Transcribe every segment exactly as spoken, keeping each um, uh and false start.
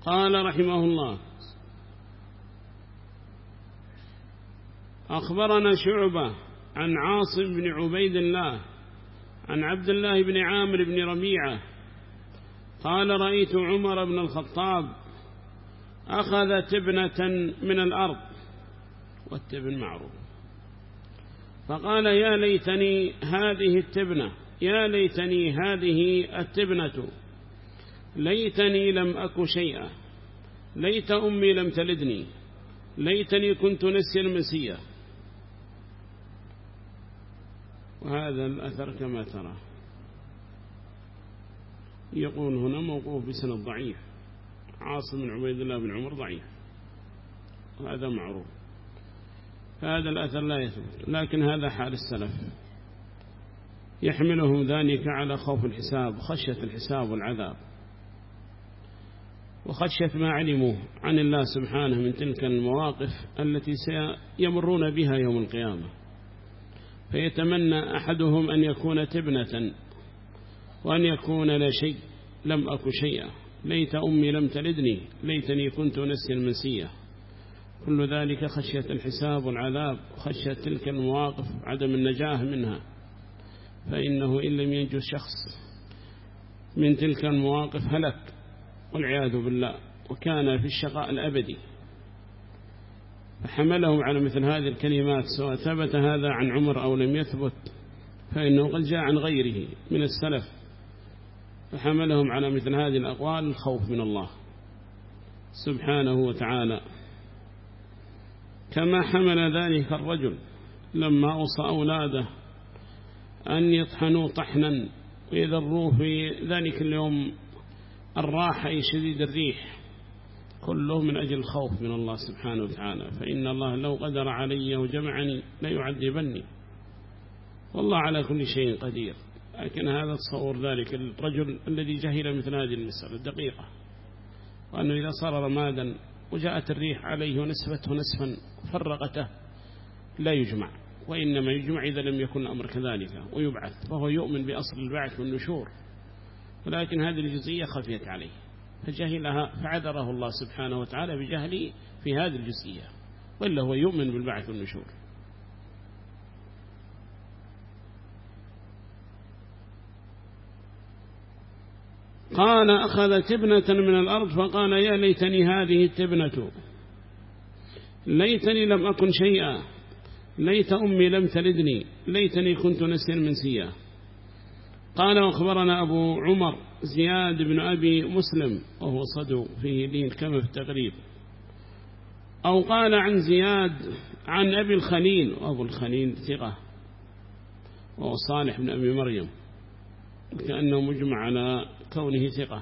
قال رحمه الله: أخبرنا شعبة عن عاصم بن عبيد الله عن عبد الله بن عامر بن ربيعة قال: رأيت عمر بن الخطاب أخذ تبنة من الأرض، والتبن معروف، فقال: يا ليتني هذه التبنة يا ليتني هذه التبنة ليتني لم أك شيئا، ليت أمي لم تلدني، ليتني كنت نسيا منسيا. وهذا الأثر كما ترى يقول هنا موقوف بسند ضعيف، عاصم بن عبيد الله بن عمر ضعيف، وهذا معروف، هذا الأثر لا يثبت، لكن هذا حال السلف، يحملهم ذلك على خوف الحساب، خشية الحساب والعذاب، وخشية ما علموا عن الله سبحانه من تلك المواقف التي سيمرون بها يوم القيامة. فيتمنى أحدهم أن يكون تبنة وأن يكون لا شيء، لم أك شيئا، ليت أمي لم تلدني، ليتني كنت نسيا منسيا. كل ذلك خشية الحساب والعذاب، وخشية تلك المواقف عدم النجاة منها، فإنه إن لم ينجو الشخص من تلك المواقف هلك والعياذ بالله، وكان في الشقاء الأبدي. فحملهم على مثل هذه الكلمات، سواء ثبت هذا عن عمر أو لم يثبت، فإنه قد جاء عن غيره من السلف، فحملهم على مثل هذه الأقوال الخوف من الله سبحانه وتعالى. كما حمل ذلك الرجل لما أوصى أولاده أن يطحنوا طحنا ويذروه في ذلك اليوم الراحة شديد الريح، كله من أجل الخوف من الله سبحانه وتعالى. فإن الله لو قدر علي وجمعني لا يعذبني، والله على كل شيء قدير. لكن هذا تصور ذلك الرجل الذي جهل مثل هذه المسألة الدقيقة، وأنه إذا صار رمادا وجاءت الريح عليه ونسفته نسفا فرقته لا يجمع، وإنما يجمع إذا لم يكن الأمر كذلك ويبعث، فهو يؤمن بأصل البعث والنشور، ولكن هذه الجزئية خفيت عليه فجهلها، فعذره الله سبحانه وتعالى بجهله في هذه الجزئية، وإلا هو يؤمن بالبعث والنشور. قال: أخذ تبنة من الأرض فقال: يا ليتني هذه التبنة ليتني لم أكن شيئا، ليت أمي لم تلدني، ليتني كنت نسيا منسيا. قال: وأخبرنا أبو عمر زياد بن أبي مسلم، وهو صدوق فيه لين كما في التقريب، أو قال عن زياد عن أبي الخليل، وأبو الخليل ثقة، وهو صالح بن أبي مريم، كأنه مجمع على كونه ثقة.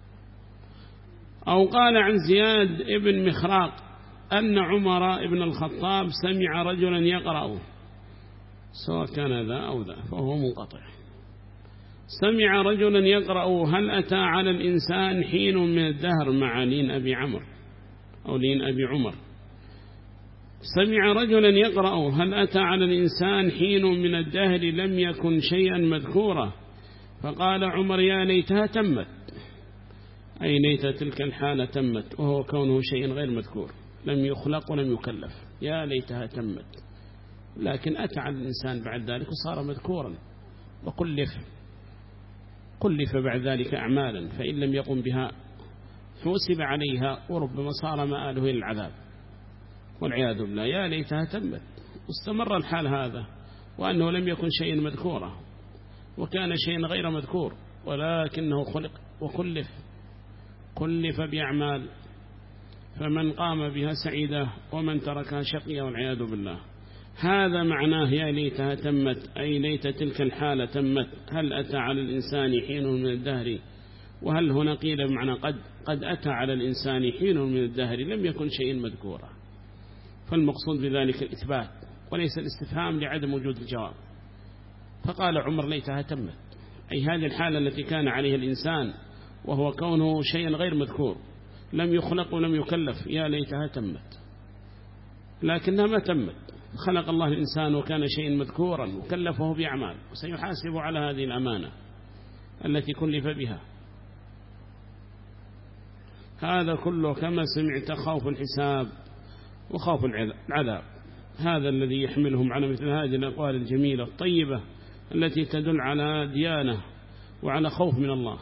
أو قال عن زياد ابن مخراق أن عمر ابن الخطاب سمع رجلا يقرأ، سواء كان ذا أو ذا فهو منقطع، سمع رجلا يقرأ: هل أتى على الإنسان حين من الدهر، مع لين أبي عمر أو لين أبي عمر، سمع رجلا يقرأ: هل أتى على الإنسان حين من الدهر لم يكن شيئا مذكورا. فقال عمر: يا ليتها تمت، أي ليت تلك الحالة تمت، وهو كونه شيء غير مذكور، لم يخلق ولم يكلف، يا ليتها تمت. لكن أتى على الإنسان بعد ذلك وصار مذكورا، وكلف كلف بعد ذلك أعمالا، فإن لم يقم بها حوسب عليها، وربما صار مآله إلى العذاب والعياذ بالله. يا ليتها تمت، واستمر الحال هذا، وأنه لم يكن شيء مذكورا، وكان شيء غير مذكور، ولكنه خلق وكلف كلف بأعمال، فمن قام بها سعيدة ومن تركها شقيا والعياذ بالله. هذا معناه يا ليتها تمت، أي ليت تلك الحالة تمت. هل أتى على الإنسان حين من الدهر، وهل هنا قيل بمعنى قد قد أتى على الإنسان حين من الدهر لم يكن شيء مذكورا، فالمقصود بذلك الإثبات وليس الاستفهام لعدم وجود الجواب. فقال عمر: ليتها تمت، أي هذه الحالة التي كان عليها الإنسان وهو كونه شيء غير مذكور، لم يخلق ولم يكلف، يا ليتها تمت. لكنها ما تمت، خلق الله الإنسان وكان شيء مذكورا وكلفه بأعمال، وسيحاسب على هذه الأمانة التي كلف بها. هذا كله كما سمعت خوف الحساب وخوف العذاب، هذا الذي يحملهم على مثل هذه الأقوال الجميلة الطيبة التي تدل على ديانة وعلى خوف من الله.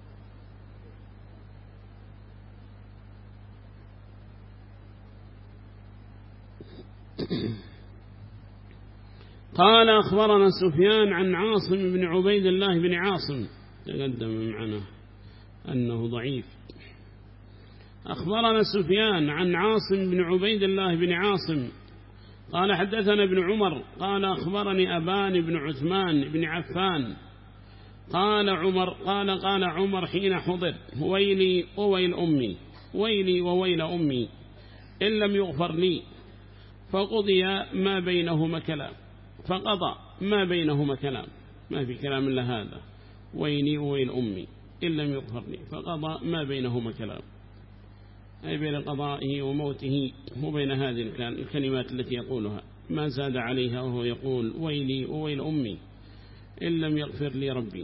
قال أخبرنا سفيان عن عاصم بن عبيد الله بن عاصم، تقدم معنا أنه ضعيف. أخبرنا سفيان عن عاصم بن عبيد الله بن عاصم قال حدثنا ابن عمر قال أخبرني أبان بن عثمان بن عفان قال عمر قال قال عمر حين حضر ويلي وويل أمي ويلي وويل أمي إن لم يغفر لي، فقضي ما بينهما كلام، فقضى ما بينهما كلام، ما في كلام إلا هذا، ويلي وويل أمي إن لم يغفر لي، فقضى ما بينهما كلام، أي بين قضائه وموته وبين هذه الكلمات التي يقولها، ما زاد عليها وهو يقول ويلي وويل أمي إن لم يغفر لي ربي.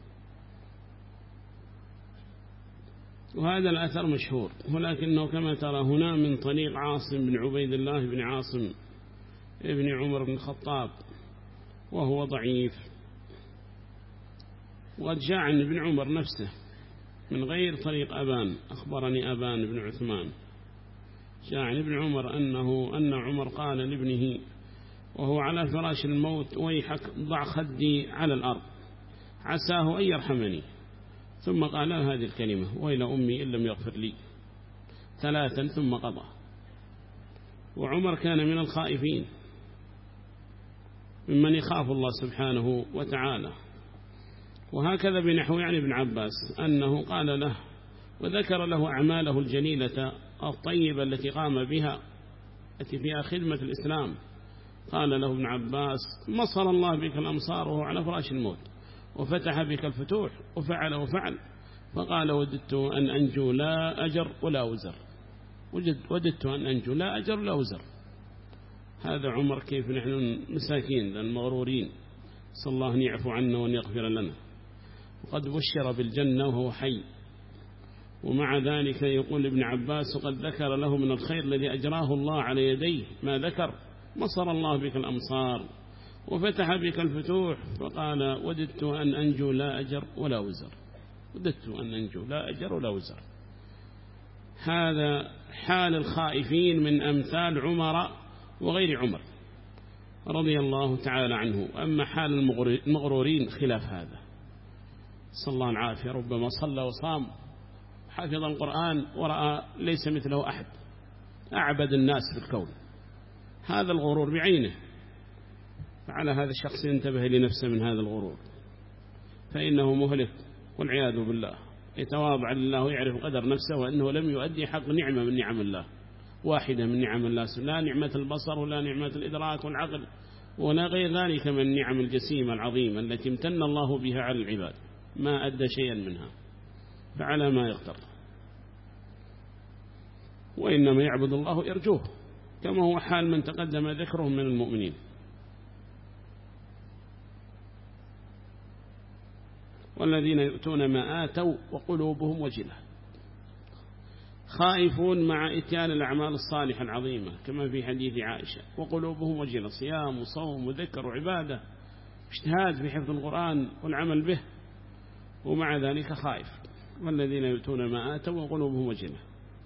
وهذا الأثر مشهور، ولكنه كما ترى هنا من طريق عاصم بن عبيد الله بن عاصم ابن عمر بن الخطاب، وهو ضعيف. وقد جاء عن ابن عمر نفسه من غير طريق أبان، أخبرني أبان بن عثمان، جاء عن ابن عمر أنه أن عمر قال لابنه وهو على فراش الموت ويحك ضع خدي على الأرض عساه أن يرحمني، ثم قال هذه الكلمة ويل أمي إن لم يغفر لي ثلاثا ثم قضى. وعمر كان من الخائفين ممن يخاف الله سبحانه وتعالى. وهكذا بنحو يعني ابن عباس أنه قال له وذكر له أعماله الجليلة الطيبة التي قام بها التي فيها خدمة الإسلام. قال له ابن عباس مصر الله بك الأمصار وهو على فراش الموت، وفتح بك الفتوح وفعل وفعل، فقال وددت أن أنجو لا أجر ولا وزر، وددت أن أنجو لا أجر ولا وزر. هذا عمر كيف نحن مساكين المغرورين، صلى الله أن يعفو عنا وأن يغفر لنا. وقد بشر بالجنة وهو حي، ومع ذلك يقول ابن عباس وقد ذكر له من الخير الذي أجراه الله على يديه ما ذكر، مصر الله بك الأمصار وفتح بك الفتوح، فقال وددت أن أنجو لا أجر ولا وزر، وددت أن أنجو لا أجر ولا وزر. هذا حال الخائفين من أمثال عمر وغير عمر رضي الله تعالى عنه. أما حال المغرورين خلاف هذا، صلى الله العافية، ربما صلى وصام حفظ القرآن ورأى ليس مثله أحد، أعبد الناس في الكون، هذا الغرور بعينه. فعلى هذا الشخص ينتبه لنفسه من هذا الغرور، فإنه مهلك والعياذ بالله. يتواضع لله ويعرف قدر نفسه وأنه لم يؤدي حق نعمة من نعم الله، واحدة من نعم الله، لا نعمة البصر ولا نعمة الإدراك والعقل ولا غير ذلك من النعم الجسيمة العظيمة التي امتن الله بها على العباد، ما أدى شيئا منها، فعلى ما يقدر. وإنما يعبد الله يرجوه، كما هو حال من تقدم ذكرهم من المؤمنين. والذين يؤتون ما آتوا وقلوبهم وجلة، خائفون مع إتيان الأعمال الصالحة العظيمة كما في حديث عائشة، وقلوبهم وجلة، صيام وصوم وذكر وعبادة، اجتهاد في حفظ القرآن والعمل به، ومع ذلك خائف. والذين يؤتون ما آتوا وقلوبهم وجلة.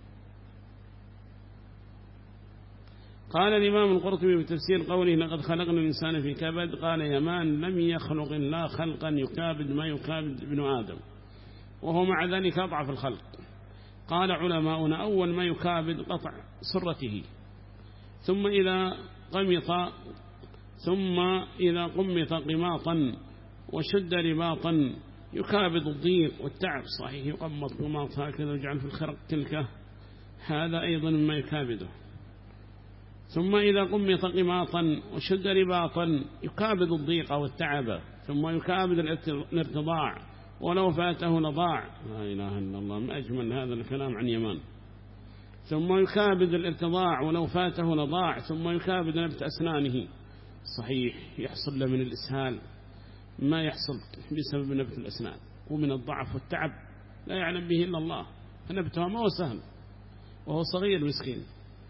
قال الإمام القرطبي بتفسير قوله لقد خلقنا الإنسان في كبد، قال يمان لم يخلق الله خلقا يكابد ما يكابد ابن آدم، وهو مع ذلك أضعف الخلق. قال علماؤنا أول ما يكابد قطع سرته، ثم إذا قمط ثم إذا قمط قماطا وشد رباطا يكابد الضيق والتعب. صحيح يقمط قماط هكذا ويجعل في الخرق تلك، هذا أيضا مما يكابده. ثم إذا قمط قماطا وشد رباطا يكابد الضيق والتعب، ثم يكابد الارتضاع ولو فاته لضاع. لا إله إلا الله، ما أجمل هذا الكلام عن يمان. ثم يكابد الارتضاع ولو فاته لضاع، ثم يكابد نبت أسنانه. صحيح يحصل له من الإسهال ما يحصل بسبب نبت الأسنان، ومن الضعف والتعب لا يعلم به إلا الله. نبتها ما هو سهل وهو صغير مسكين.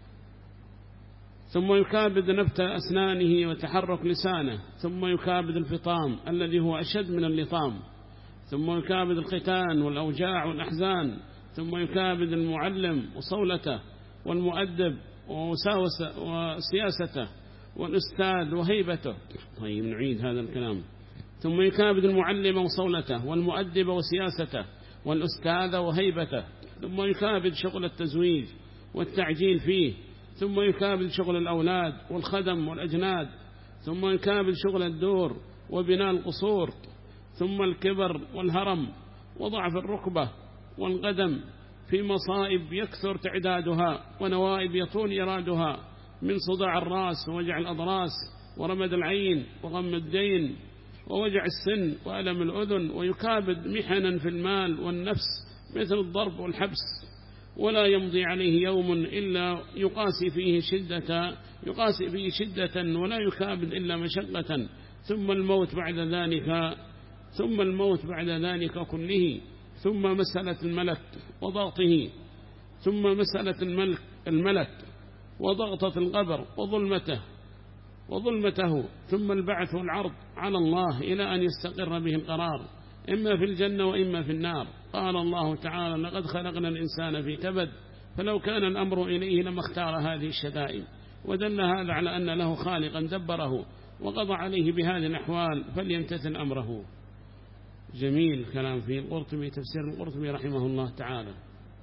ثم يكابد نبت أسنانه وتحرك لسانه، ثم يكابد الفطام الذي هو أشد من اللطام، ثم يكابد الختان والأوجاع والأحزان، ثم يكابد المعلم وصولته والمؤدب وسياسته والأستاذ وهيبته. طيب نعيد هذا الكلام. ثم يكابد المعلم وصولته والمؤدب وسياسته والأستاذ وهيبته، ثم يكابد شغل التزويج والتعجيل فيه، ثم يكابد شغل الأولاد والخدم والأجناد، ثم يكابد شغل الدور وبناء القصور، ثم الكبر والهرم وضعف الركبة والقدم في مصائب يكثر تعدادها ونوائب يطول إرادها، من صداع الرأس ووجع الأضراس ورمد العين وغم الدين ووجع السن وألم الأذن، ويكابد محنا في المال والنفس مثل الضرب والحبس، ولا يمضي عليه يوم إلا يقاسي فيه شدة يقاسي فيه شدة ولا يكابد إلا مشقة، ثم الموت بعد ذلك ثم الموت بعد ذلك كله، ثم مسألة الملك وضغطه، ثم مسألة الملك الملك وضغطة القبر وظلمته وظلمته، ثم البعث والعرض على الله إلى أن يستقر به القرار، إما في الجنة وإما في النار. قال الله تعالى: لقد خلقنا الإنسان في كبد، فلو كان الأمر إليه لما اختار هذه الشدائد. ودل هذا على أن له خالقا دبره وقضى عليه بهذه الأحوال، فليمتثل أمره. جميل كلام في القرطبي، تفسير القرطبي رحمه الله تعالى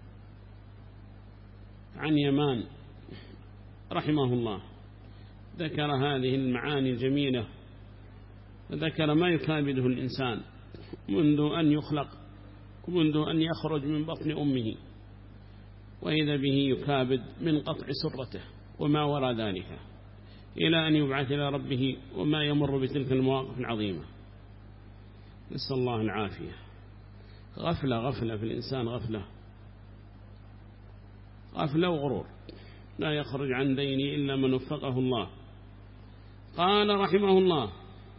عن يمان رحمه الله، ذكر هذه المعاني الجميلة، ذكر ما يكابده الإنسان منذ أن يخلق ومنذ أن يخرج من بطن أمه، وإذا به يكابد من قطع سرته وما وراء ذلك إلى أن يبعث إلى ربه، وما يمر بتلك المواقف العظيمة. نسأل الله العافية. غفلة غفلة في الإنسان، غفلة غفلة وغرور، لا يخرج عن دينه إلا من وفقه الله. قال رحمه الله: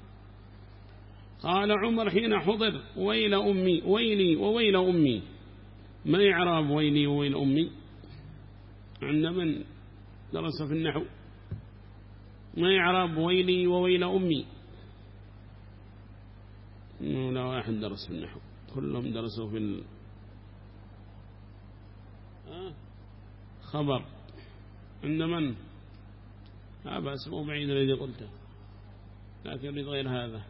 قال عمر حين حضر: ويل أمي ويلي وويل أمي. ما يعرب ويلي وويل أمي عند من درس في النحو؟ ما يعرب ويلي وويل أمي؟ لا واحد درس في النحو، كلهم درسوا في الخبر. عند من؟ لا بأس، مو بعيد الذي قلته، لكن يريد غير هذا.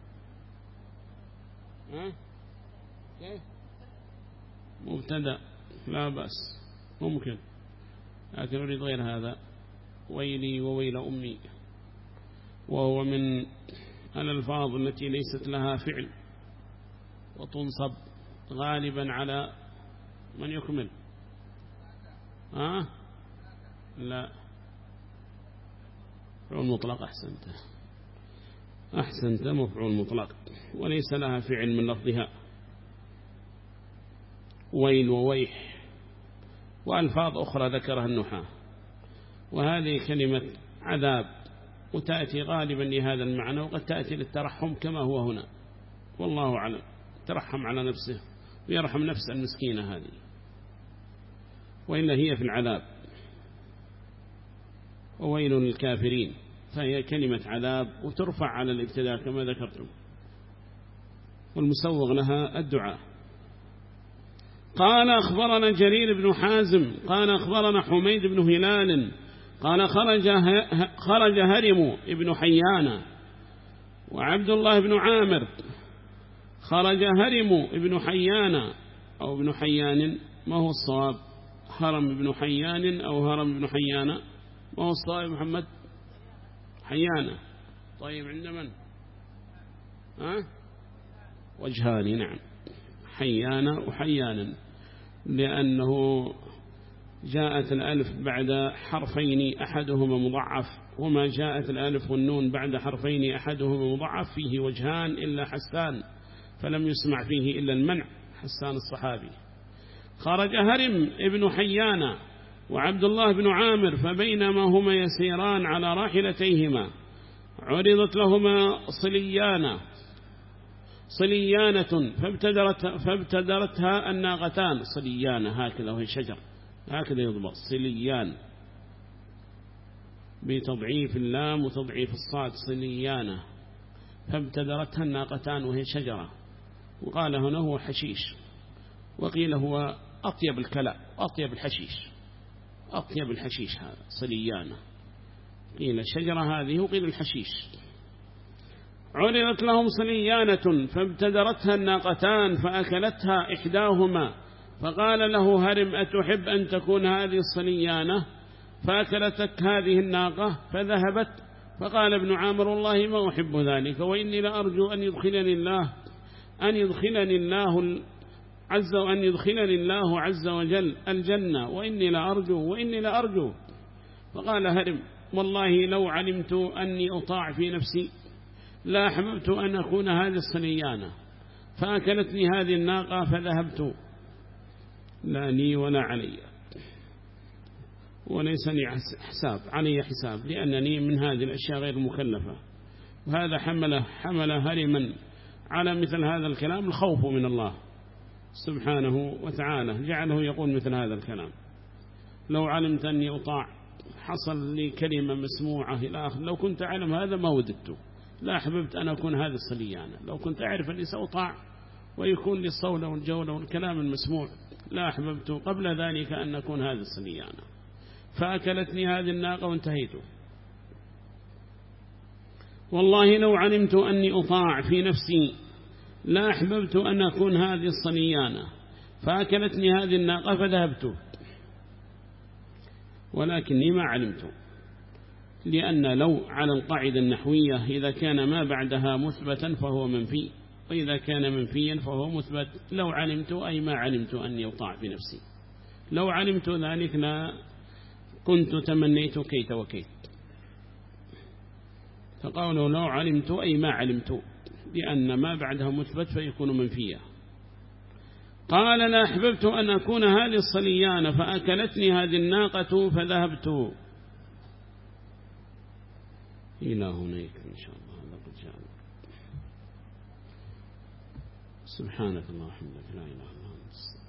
ها كيف؟ مبتدأ، لا بأس ممكن، لكن يريد غير هذا. ويلي وويل أمي، وهو من الألفاظ التي ليست لها فعل، وتنصب غالبا على من يكمل. ها لا، مفعول مطلق. أحسنت أحسنت مفعول مطلق، وليس لها فعل من لفظها. ويل وويح وألفاظ أخرى ذكرها النحاة، وهذه كلمة عذاب، وتأتي غالبا لهذا المعنى، وقد تأتي للترحم كما هو هنا، والله أعلم. ترحم على نفسه ويرحم نفس المسكينة هذه، وإلا هي في العذاب. وويل للكافرين، فهي كلمة عذاب وترفع على الابتداء كما ذكرتم، والمسوغ لها الدعاء. قال أخبرنا جرير بن حازم قال أخبرنا حميد بن هلال قال خرج خرج هرم ابن حيان وعبد الله بن عامر. خرج هرم ابن حيان أو ابن حيان، ما هو الصواب؟ هرم ابن حيان أو هرم ابن حيان؟ ما هو الصواب محمد؟ حيان. طيب عند من؟ ها؟ وجهان، نعم، حيان وحيانا، لأنه جاءت الألف بعد حرفين أحدهما مضعف، وما جاءت الألف والنون بعد حرفين أحدهما مضعف فيه وجهان إلا حسان، فلم يسمع فيه إلا المنع، حسان الصحابي. خرج هرم ابن حيان وعبد الله بن عامر، فبينما هما يسيران على راحلتيهما عرضت لهما صليان صليانة فابتدرت فابتدرتها الناقتان. صليانة هكذا وهي شجر، هكذا يضبط صليان بتضعيف اللام وتضعيف الصاد. صليانة فابتدرتها الناقتان وهي شجرة. وقال هنا هو حشيش، وقيل هو أطيب الكلاء، أطيب الحشيش، أطيب الحشيش هذا صليانة. قيل الشجرة هذه وقيل الحشيش. عرضت لهم صليانة فابتدرتها الناقتان فأكلتها إحداهما، فقال له هرم أتحب أن تكون هذه الصليانة فأكلتك هذه الناقة فذهبت؟ فقال ابن عامر والله ما أحب ذلك، وإني لأرجو أن يدخلني الله أن يدخلني الله عز وأن يدخلني الله عز وجل الجنة، وإني لأرجو وإني لأرجو. فقال هرم والله لو علمت أني أطاع في نفسي لا أحببت أن أكون هذه الصليانة، فأكلتني هذه الناقة فذهبت، لا لي ولا علي، وليس لي حساب، علي حساب، لأنني من هذه الأشياء غير مكلفة. وهذا حمل حمل هرما على مثل هذا الكلام الخوف من الله سبحانه وتعالى، جعله يقول مثل هذا الكلام. لو علمت أني أطاع حصل لي كلمة مسموعة إلى آخر، لو كنت أعلم هذا ما وددت، لا أحببت أن أكون هذه الصليانة. لو كنت أعرف أني سأطاع ويكون لي الصولة والجولة والكلام المسموع لا أحببت قبل ذلك أن أكون هذه الصليانة، فأكلتني هذه الناقة وانتهيت. والله لو علمت أني أطاع في نفسي لا أحببت أن أكون هذه الصليانة، فأكلتني هذه الناقة فذهبت، ولكني ما علمت. لأن لو على القاعدة النحوية إذا كان ما بعدها مثبتا فهو منفي، وإذا كان منفيا فهو مثبت. لو علمت أي ما علمت أني أطاع في نفسي، لو علمت ذلك لا كنت تمنيت كيت وكيت. فقالوا لو علمت أي ما علمت، لأن ما بعدها مثبت فيكون منفيا. قال لا أحببت أن أكون هذه الصليانة فأكلتني هذه الناقة فذهبت. إلى هناك إن شاء الله. هذا قد جاء. سبحانك اللهم وبحمدك لا إله إلا أنت.